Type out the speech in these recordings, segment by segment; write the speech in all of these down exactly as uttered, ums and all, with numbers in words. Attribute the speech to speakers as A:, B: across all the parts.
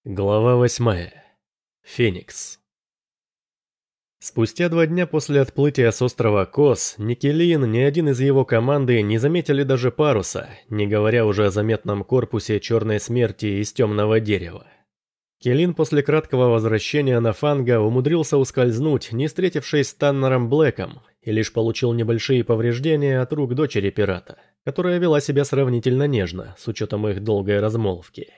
A: Глава восьмая. Феникс. Спустя два дня после отплытия с острова Кос, ни Келин, ни один из его команды не заметили даже паруса, не говоря уже о заметном корпусе черной смерти из темного дерева. Келин после краткого возвращения на Фанга умудрился ускользнуть, не встретившись с Таннером Блэком, и лишь получил небольшие повреждения от рук дочери пирата, которая вела себя сравнительно нежно, с учетом их долгой размолвки.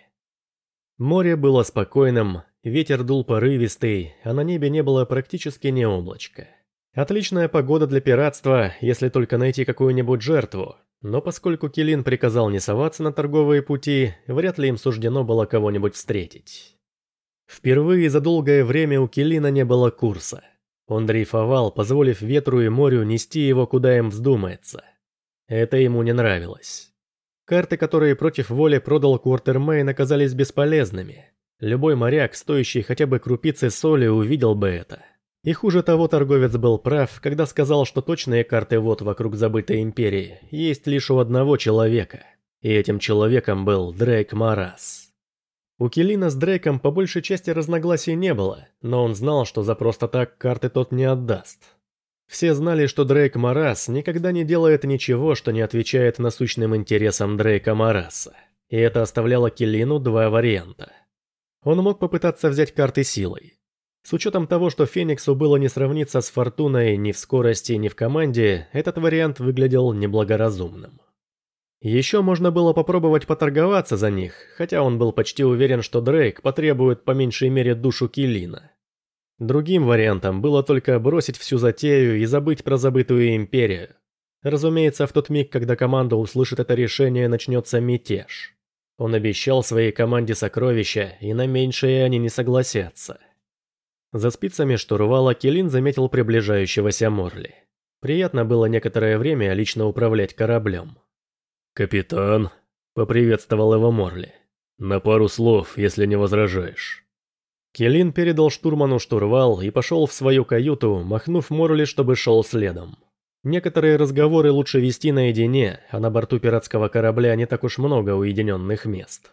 A: Море было спокойным, ветер дул порывистый, а на небе не было практически ни облачка. Отличная погода для пиратства, если только найти какую-нибудь жертву, но поскольку Келин приказал не соваться на торговые пути, вряд ли им суждено было кого-нибудь встретить. Впервые за долгое время у Келина не было курса. Он дрейфовал, позволив ветру и морю нести его куда им вздумается. Это ему не нравилось. Карты, которые против воли продал Квартермейн, оказались бесполезными. Любой моряк, стоящий хотя бы крупицы соли, увидел бы это. И хуже того, торговец был прав, когда сказал, что точные карты вод вокруг забытой империи есть лишь у одного человека. И этим человеком был Дрейк Марас. У Келина с Дрейком по большей части разногласий не было, но он знал, что за просто так карты тот не отдаст. Все знали, что Дрейк Марас никогда не делает ничего, что не отвечает насущным интересам Дрейка Мараса. И это оставляло Келину два варианта. Он мог попытаться взять карты силой. С учетом того, что Фениксу было не сравниться с Фортуной ни в скорости, ни в команде, этот вариант выглядел неблагоразумным. Еще можно было попробовать поторговаться за них, хотя он был почти уверен, что Дрейк потребует по меньшей мере душу Келина. Другим вариантом было только бросить всю затею и забыть про забытую империю. Разумеется, в тот миг, когда команда услышит это решение, начнется мятеж. Он обещал своей команде сокровища, и на меньшее они не согласятся. За спицами штурвала Келин заметил приближающегося Морли. Приятно было некоторое время лично управлять кораблем.
B: «Капитан», — поприветствовал его Морли, — «на пару слов, если не возражаешь».
A: Келин передал штурману штурвал и пошел в свою каюту, махнув Морли, чтобы шел следом. Некоторые разговоры лучше вести наедине, а на борту пиратского корабля не так уж много уединенных мест.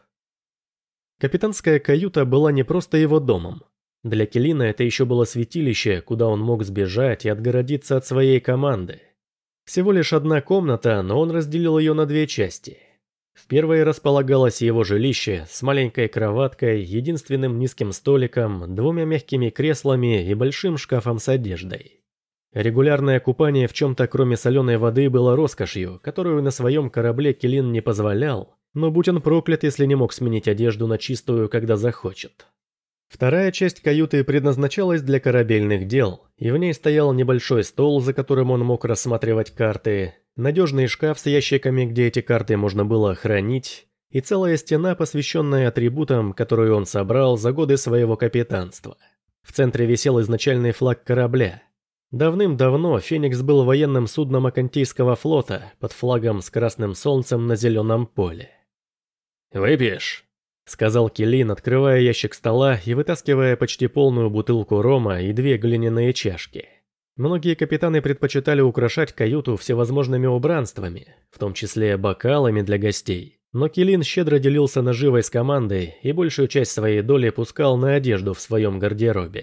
A: Капитанская каюта была не просто его домом. Для Келина это еще было святилище, куда он мог сбежать и отгородиться от своей команды. Всего лишь одна комната, но он разделил ее на две части. В первой располагалось его жилище с маленькой кроваткой, единственным низким столиком, двумя мягкими креслами и большим шкафом с одеждой. Регулярное купание в чем-то кроме соленой воды было роскошью, которую на своем корабле Келин не позволял, но будь он проклят, если не мог сменить одежду на чистую, когда захочет. Вторая часть каюты предназначалась для корабельных дел, и в ней стоял небольшой стол, за которым он мог рассматривать карты, надежный шкаф с ящиками, где эти карты можно было хранить, и целая стена, посвященная атрибутам, которую он собрал за годы своего капитанства. В центре висел изначальный флаг корабля. Давным-давно Феникс был военным судном Акантийского флота под флагом с красным солнцем на зеленом поле.
B: «Выпьешь?»
A: — сказал Келин, открывая ящик стола и вытаскивая почти полную бутылку рома и две глиняные чашки. Многие капитаны предпочитали украшать каюту всевозможными убранствами, в том числе бокалами для гостей, но Келин щедро делился наживой с командой и большую часть своей доли пускал на одежду в своем гардеробе.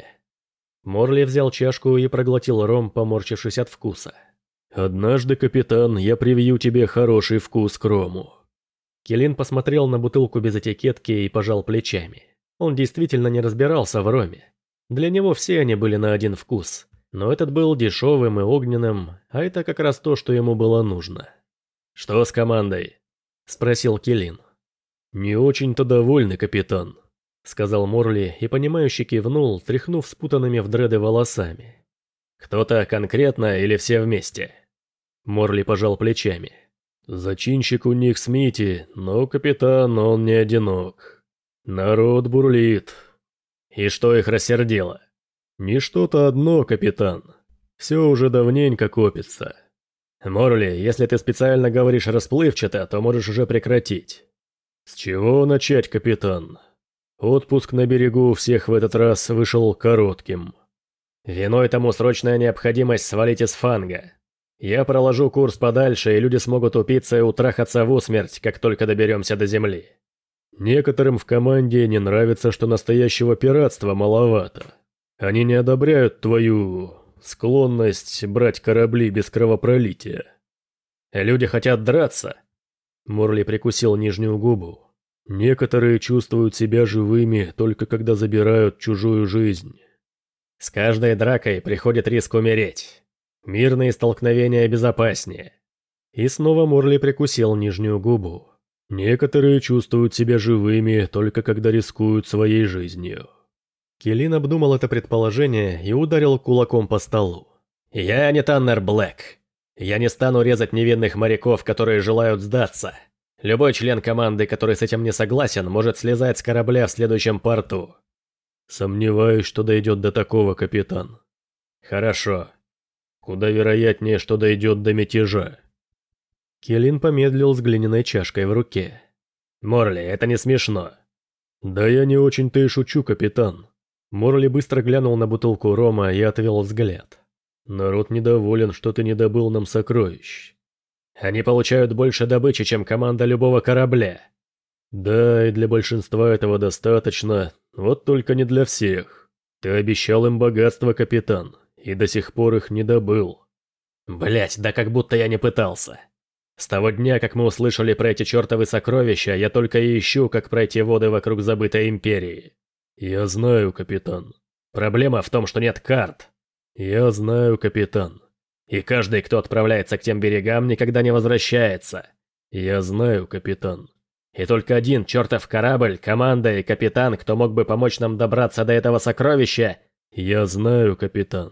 A: Морли взял чашку и проглотил ром, поморщившись от вкуса.
B: «Однажды, капитан, я привью тебе хороший вкус к рому».
A: Келин посмотрел на бутылку без этикетки и пожал плечами. Он действительно не разбирался в роме. Для него все они были на один вкус, но этот был дешевым и огненным, а это как раз то, что ему было нужно.
B: «Что с командой?»
A: – спросил Келин.
B: «Не очень-то довольны, капитан»,
A: – сказал Морли и понимающе кивнул, тряхнув спутанными в дреды волосами.
B: «Кто-то конкретно или все вместе?»
A: Морли пожал плечами.
B: «Зачинщик у них Смити, но капитан он не одинок. Народ бурлит».
A: «И что их рассердило?»
B: «Не что-то одно, капитан. Все уже давненько копится».
A: «Морли, если ты специально говоришь расплывчато, то можешь уже прекратить».
B: «С чего начать, капитан? Отпуск на берегу у всех в этот раз вышел коротким».
A: «Виной тому срочная необходимость свалить из Фанга. Я проложу курс подальше, и люди смогут упиться и утрахаться в усмерть, как только доберемся до земли».
B: Некоторым в команде не нравится, что настоящего пиратства маловато. Они не одобряют твою склонность брать корабли без кровопролития.
A: Люди хотят драться. Морли прикусил нижнюю губу.
B: Некоторые чувствуют себя живыми только когда забирают чужую жизнь.
A: С каждой дракой приходит риск умереть. Мирные столкновения безопаснее. И снова Морли прикусил нижнюю губу.
B: Некоторые чувствуют себя живыми только когда рискуют своей жизнью.
A: Келин обдумал это предположение и ударил кулаком по столу. «Я не Таннер Блэк. Я не стану резать невинных моряков, которые желают сдаться. Любой член команды, который с этим не согласен, может слезать с корабля в следующем порту».
B: «Сомневаюсь, что дойдет до такого, капитан».
A: «Хорошо.
B: Куда вероятнее, что дойдет до мятежа».
A: Келин помедлил с глиняной чашкой в руке. «Морли, это не смешно».
B: «Да я не очень-то и шучу, капитан».
A: Морли быстро глянул на бутылку рома и отвел взгляд.
B: «Народ недоволен, что ты не добыл нам сокровищ».
A: «Они получают больше добычи, чем команда любого корабля».
B: «Да, и для большинства этого достаточно, вот только не для всех. Ты обещал им богатство, капитан, и до сих пор их не добыл».
A: «Блять, да как будто я не пытался. С того дня, как мы услышали про эти чертовы сокровища, я только и ищу, как пройти воды вокруг забытой империи».
B: «Я знаю, капитан».
A: «Проблема в том, что нет карт».
B: «Я знаю, капитан».
A: «И каждый, кто отправляется к тем берегам, никогда не возвращается».
B: «Я знаю, капитан».
A: «И только один чертов корабль, команда и капитан, кто мог бы помочь нам добраться до этого сокровища».
B: «Я знаю, капитан».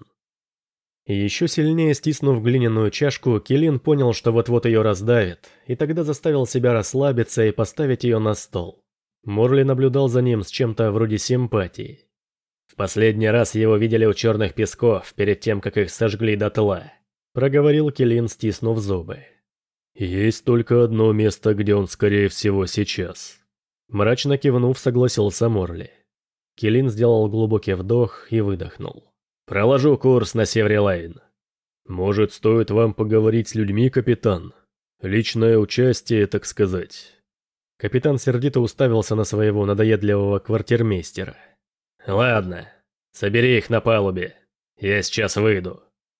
A: И еще сильнее стиснув глиняную чашку, Келин понял, что вот-вот ее раздавит, и тогда заставил себя расслабиться и поставить ее на стол. Морли наблюдал за ним с чем-то вроде симпатии. «В последний раз его видели у черных песков, перед тем, как их сожгли дотла», — проговорил Келин, стиснув зубы.
B: «Есть только одно место, где он, скорее всего, сейчас».
A: Мрачно кивнув, согласился Морли. Келин сделал глубокий вдох и выдохнул. «Проложу курс на Севрилайн».
B: «Может, стоит вам поговорить с людьми, капитан? Личное участие, так сказать».
A: Капитан сердито уставился на своего надоедливого квартирмейстера. «Ладно, собери их на палубе. Я сейчас выйду».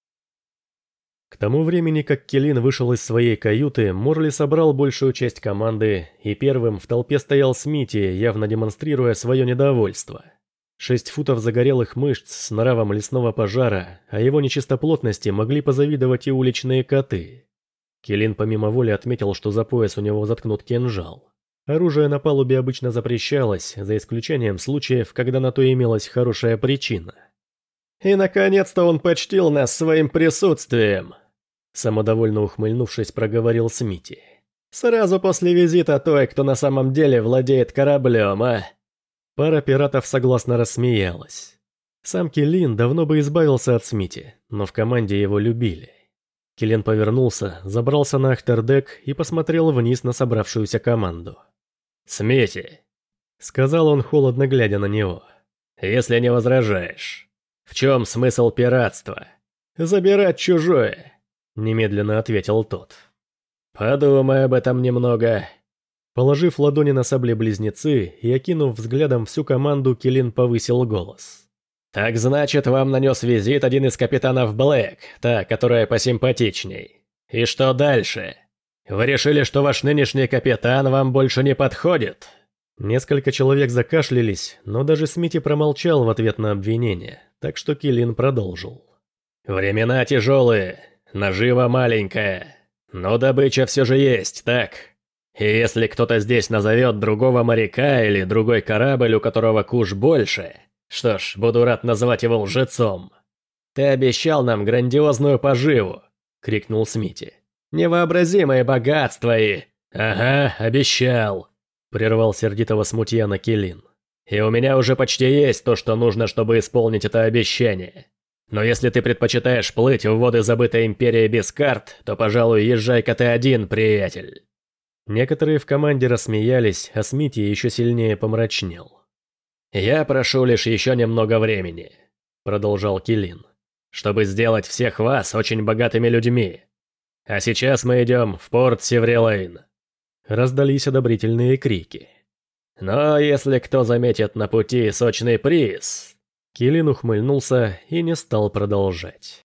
A: К тому времени, как Келин вышел из своей каюты, Морли собрал большую часть команды, и первым в толпе стоял Смити, явно демонстрируя свое недовольство. Шесть футов загорелых мышц с нравом лесного пожара, а его нечистоплотности могли позавидовать и уличные коты. Келин помимо воли отметил, что за пояс у него заткнут кинжал. Оружие на палубе обычно запрещалось, за исключением случаев, когда на то имелась хорошая причина. «И наконец-то он почтил нас своим присутствием!» Самодовольно ухмыльнувшись, проговорил Смити. «Сразу после визита той, кто на самом деле владеет кораблем, а?» Пара пиратов согласно рассмеялась. Сам Келин давно бы избавился от Смити, но в команде его любили. Келин повернулся, забрался на ахтердек и посмотрел вниз на собравшуюся команду. «Смити», — сказал он, холодно глядя на него, — «если не возражаешь, в чем смысл пиратства?» «Забирать чужое», — немедленно ответил тот. «Подумай об этом немного». Положив ладони на сабли-близнецы и окинув взглядом всю команду, Келин повысил голос. «Так значит, вам нанес визит один из капитанов Блэк, та, которая посимпатичней. И что дальше? Вы решили, что ваш нынешний капитан вам больше не подходит?» Несколько человек закашлялись, но даже Смити промолчал в ответ на обвинение, так что Келин продолжил. «Времена тяжелые, нажива маленькая, но добыча все же есть, так? И если кто-то здесь назовет другого моряка или другой корабль, у которого куш больше, что ж, буду рад называть его лжецом. Ты обещал нам грандиозную поживу!» — крикнул Смити. «Невообразимые богатства и...» «Ага, обещал!» — прервал сердитого смутьяна Келин. «И у меня уже почти есть то, что нужно, чтобы исполнить это обещание. Но если ты предпочитаешь плыть в воды забытой империи без карт, то, пожалуй, езжай-ка ты один, приятель». Некоторые в команде рассмеялись, а Смити еще сильнее помрачнел. «Я прошу лишь еще немного времени», — продолжал Келин, «чтобы сделать всех вас очень богатыми людьми. А сейчас мы идем в порт Севрилайн». Раздались одобрительные крики. Но если кто заметит на пути сочный приз...» Килин ухмыльнулся и не стал продолжать.